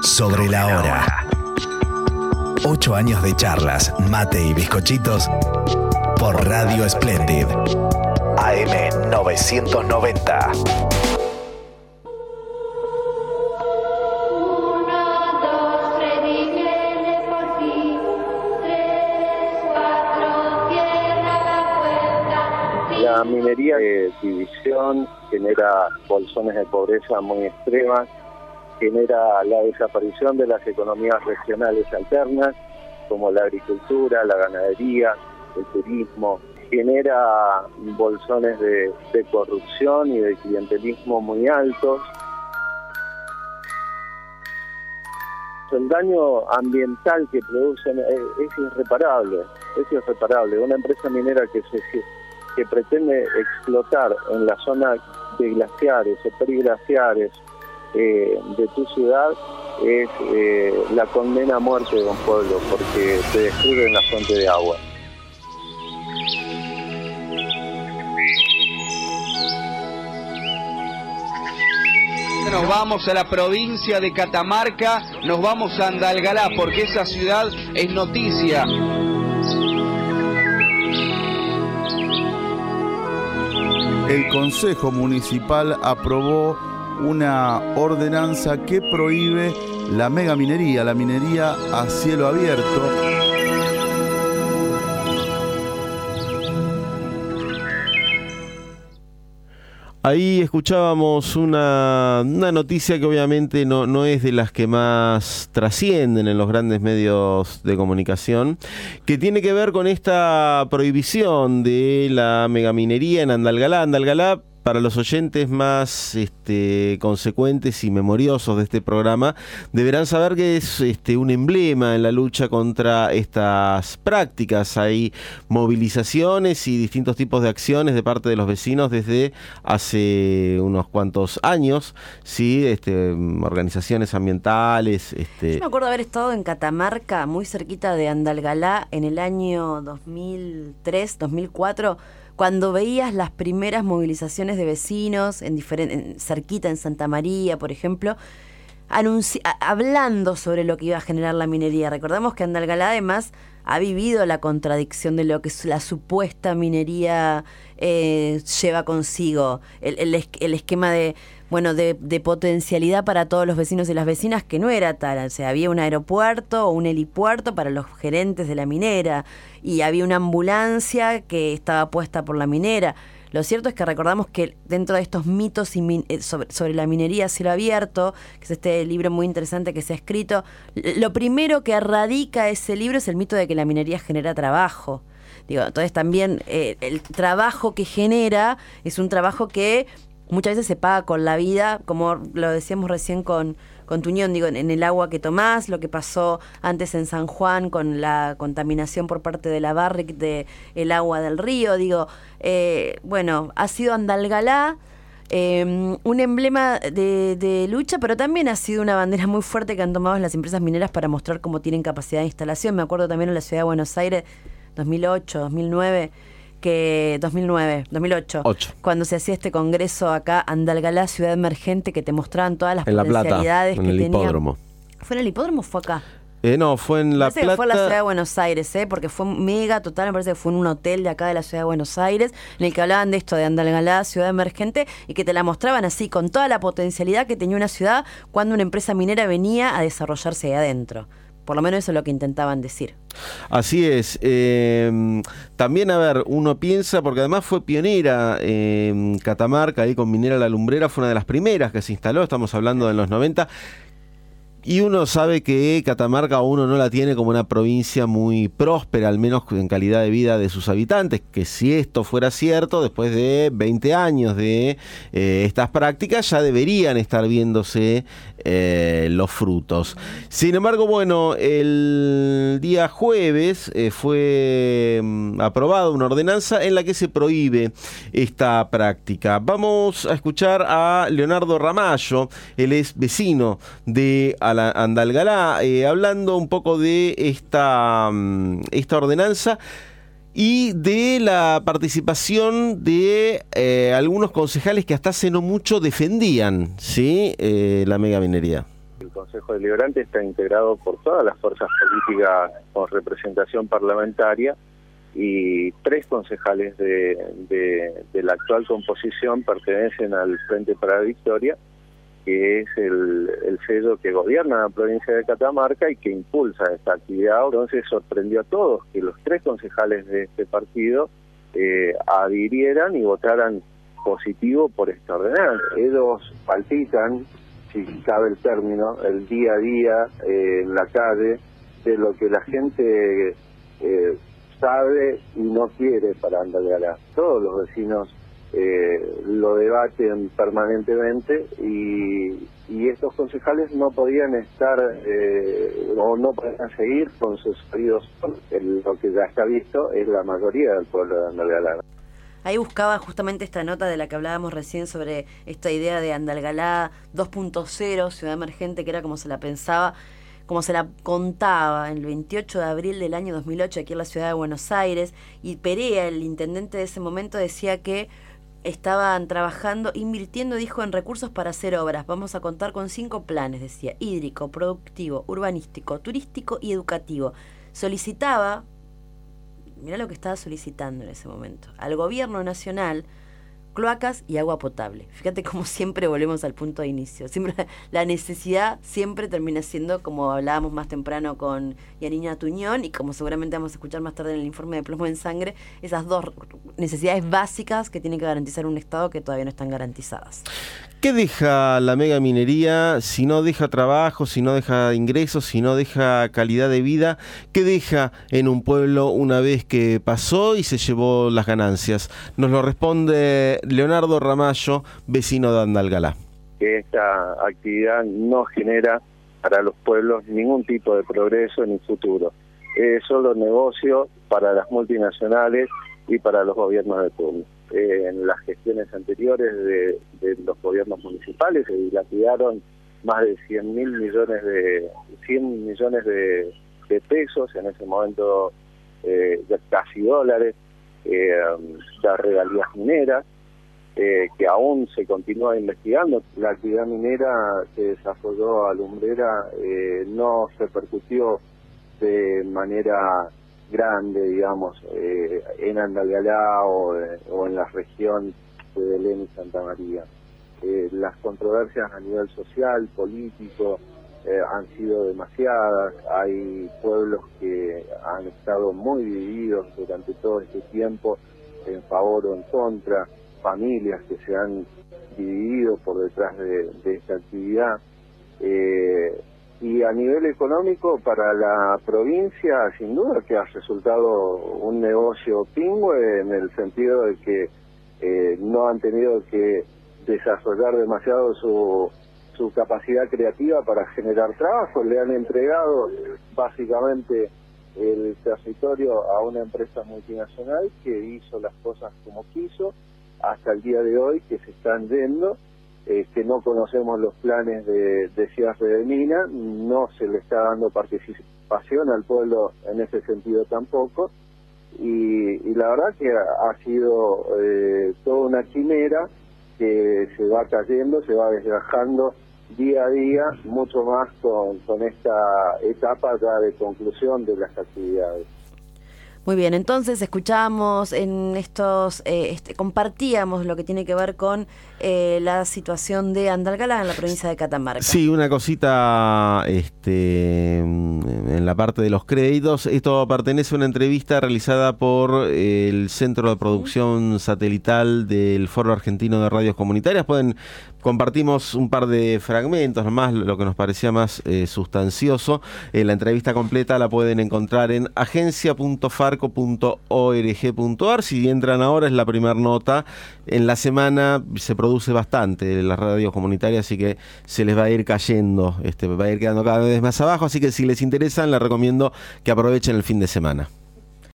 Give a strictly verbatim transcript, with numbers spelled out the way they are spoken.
Sobre la hora. Ocho años de charlas, mate y bizcochitos por Radio Splendid. A M novecientos noventa. La minería de división genera bolsones de pobreza muy extremas, genera la desaparición de las economías regionales alternas, como la agricultura, la ganadería, el turismo, genera bolsones de, de corrupción y de clientelismo muy altos. El daño ambiental que producen es, es irreparable, es irreparable. Una empresa minera que se que pretende explotar en la zona de glaciares o periglaciares eh, de tu ciudad es eh, la condena a muerte de un pueblo, porque te destruyen la fuente de agua. Nos vamos a la provincia de Catamarca, nos vamos a Andalgalá, porque esa ciudad es noticia. El Consejo Municipal aprobó una ordenanza que prohíbe la megaminería, la minería a cielo abierto. Ahí escuchábamos una, una noticia que obviamente no, no es de las que más trascienden en los grandes medios de comunicación, que tiene que ver con esta prohibición de la megaminería en Andalgalá. Andalgalá, para los oyentes más este, consecuentes y memoriosos de este programa, deberán saber que es este, un emblema en la lucha contra estas prácticas. Hay movilizaciones y distintos tipos de acciones de parte de los vecinos desde hace unos cuantos años, ¿sí? este, organizaciones ambientales. Este... Yo me acuerdo haber estado en Catamarca, muy cerquita de Andalgalá, en el año dos mil tres, dos mil cuatro, cuando veías las primeras movilizaciones de vecinos en diferente, en, cerquita en Santa María, por ejemplo, anunci- a- hablando sobre lo que iba a generar la minería. Recordamos que Andalgalá además ha vivido la contradicción de lo que la supuesta minería eh, lleva consigo, el, el, es- el esquema de bueno de, de potencialidad para todos los vecinos y las vecinas, que no era tal. O sea, había un aeropuerto o un helipuerto para los gerentes de la minera, y había una ambulancia que estaba puesta por la minera. Lo cierto es que recordamos que dentro de estos mitos y min- sobre, sobre la minería a cielo abierto, que es este libro muy interesante que se ha escrito, lo primero que radica ese libro es el mito de que la minería genera trabajo. Digo, entonces también eh, el trabajo que genera es un trabajo que muchas veces se paga con la vida, como lo decíamos recién con, con Tuñón, digo, en, en el agua que tomás, lo que pasó antes en San Juan con la contaminación por parte de la Barrick de el agua del río. Digo, eh, bueno, ha sido Andalgalá eh, un emblema de, de lucha, pero también ha sido una bandera muy fuerte que han tomado las empresas mineras para mostrar cómo tienen capacidad de instalación. Me acuerdo también en la ciudad de Buenos Aires, dos mil ocho, dos mil nueve, que dos mil nueve, dos mil ocho, Ocho. cuando se hacía este congreso acá, Andalgalá, ciudad emergente, que te mostraban todas las En La Plata, potencialidades en que el tenía. hipódromo. ¿Fue en el hipódromo o fue acá? Eh, no, fue en La Parece que Plata. fue en la ciudad de Buenos Aires, ¿eh? Porque fue mega total, me parece que fue en un hotel de acá de la ciudad de Buenos Aires, en el que hablaban de esto, de Andalgalá, ciudad emergente, y que te la mostraban así, con toda la potencialidad que tenía una ciudad cuando una empresa minera venía a desarrollarse ahí adentro. Por lo menos eso es lo que intentaban decir. Así es. Eh, también, a ver, uno piensa, porque además fue pionera en eh, Catamarca, ahí con Minera La Lumbrera, fue una de las primeras que se instaló, estamos hablando de los noventa. Y uno sabe que Catamarca uno no la tiene como una provincia muy próspera, al menos en calidad de vida de sus habitantes, que si esto fuera cierto, después de veinte años de eh, estas prácticas, ya deberían estar viéndose eh, los frutos. Sin embargo, bueno, el día jueves eh, fue mm, aprobada una ordenanza en la que se prohíbe esta práctica. Vamos a escuchar a Leonardo Ramallo, él es vecino de Andalgalá, eh, hablando un poco de esta, esta ordenanza y de la participación de eh, algunos concejales que hasta hace no mucho defendían, ¿sí? eh, la megaminería. El Consejo Deliberante está integrado por todas las fuerzas políticas con representación parlamentaria y tres concejales de, de, de la actual composición pertenecen al Frente para la Victoria, que es el, el sello que gobierna la provincia de Catamarca y que impulsa esta actividad. Entonces sorprendió a todos que los tres concejales de este partido eh, adhirieran y votaran positivo por esta ordenanza. Ellos palpitan, si cabe el término, el día a día eh, en la calle de lo que la gente eh, sabe y no quiere para Andalgalá. Todos los vecinos eh, lo debaten permanentemente y, y estos concejales no podían estar eh, o no podían seguir con sus oídos. Lo que ya está visto es la mayoría del pueblo de Andalgalá. Ahí buscaba justamente esta nota de la que hablábamos recién sobre esta idea de Andalgalá dos punto cero, ciudad emergente, que era como se la pensaba, como se la contaba el veintiocho de abril del año dos mil ocho aquí en la ciudad de Buenos Aires. Y Perea, el intendente de ese momento, decía que estaban trabajando, invirtiendo, dijo, en recursos para hacer obras. Vamos a contar con cinco planes, decía: hídrico, productivo, urbanístico, turístico y educativo. Solicitaba, mirá lo que estaba solicitando en ese momento, al gobierno nacional, cloacas y agua potable. Fíjate cómo siempre volvemos al punto de inicio. Siempre la necesidad siempre termina siendo, como hablábamos más temprano con Yanina Tuñón y como seguramente vamos a escuchar más tarde en el informe de Plomo en Sangre, esas dos necesidades básicas que tiene que garantizar un Estado que todavía no están garantizadas. ¿Qué deja la megaminería si no deja trabajo, si no deja ingresos, si no deja calidad de vida? ¿Qué deja en un pueblo una vez que pasó y se llevó las ganancias? Nos lo responde Leonardo Ramallo, vecino de Andalgalá. Que esta actividad no genera para los pueblos ningún tipo de progreso ni futuro. Es solo negocio para las multinacionales y para los gobiernos de turno. Eh, en las gestiones anteriores de, de los gobiernos municipales se dilapidaron más de cien mil millones de cien millones de, de pesos, en ese momento eh, de casi dólares, eh, de regalías mineras, eh, que aún se continúa investigando. La actividad minera que desarrolló Alumbrera eh, no se repercutió de manera grande, digamos, eh, en Andalgalá o, eh, o en la región de Belén y Santa María. Eh, las controversias a nivel social, político, eh, han sido demasiadas. Hay pueblos que han estado muy divididos durante todo este tiempo, en favor o en contra, familias que se han dividido por detrás de, de esta actividad. Eh, Y a nivel económico, para la provincia, sin duda que ha resultado un negocio pingüe, en el sentido de que eh, no han tenido que desarrollar demasiado su, su capacidad creativa para generar trabajo. Le han entregado básicamente el territorio a una empresa multinacional que hizo las cosas como quiso, hasta el día de hoy, que se están yendo. Eh, que no conocemos los planes de, de cierre de mina, no se le está dando participación al pueblo en ese sentido tampoco, y, y la verdad que ha, ha sido eh, toda una quimera que se va cayendo, se va desgajando día a día, mucho más con, con esta etapa ya de conclusión de las actividades. Muy bien, entonces escuchábamos en estos, eh, este, compartíamos lo que tiene que ver con eh, la situación de Andalgalá en la provincia de Catamarca. Sí, una cosita este, en la parte de los créditos. Esto pertenece a una entrevista realizada por el Centro de Producción Satelital del Foro Argentino de Radios Comunitarias. Pueden Compartimos un par de fragmentos nomás, lo que nos parecía más eh, sustancioso. Eh, la entrevista completa la pueden encontrar en agencia punto farco punto org punto ar. Si entran ahora, es la primera nota. En la semana se produce bastante en las radios comunitarias, así que se les va a ir cayendo, este, va a ir quedando cada vez más abajo. Así que si les interesan, les recomiendo que aprovechen el fin de semana.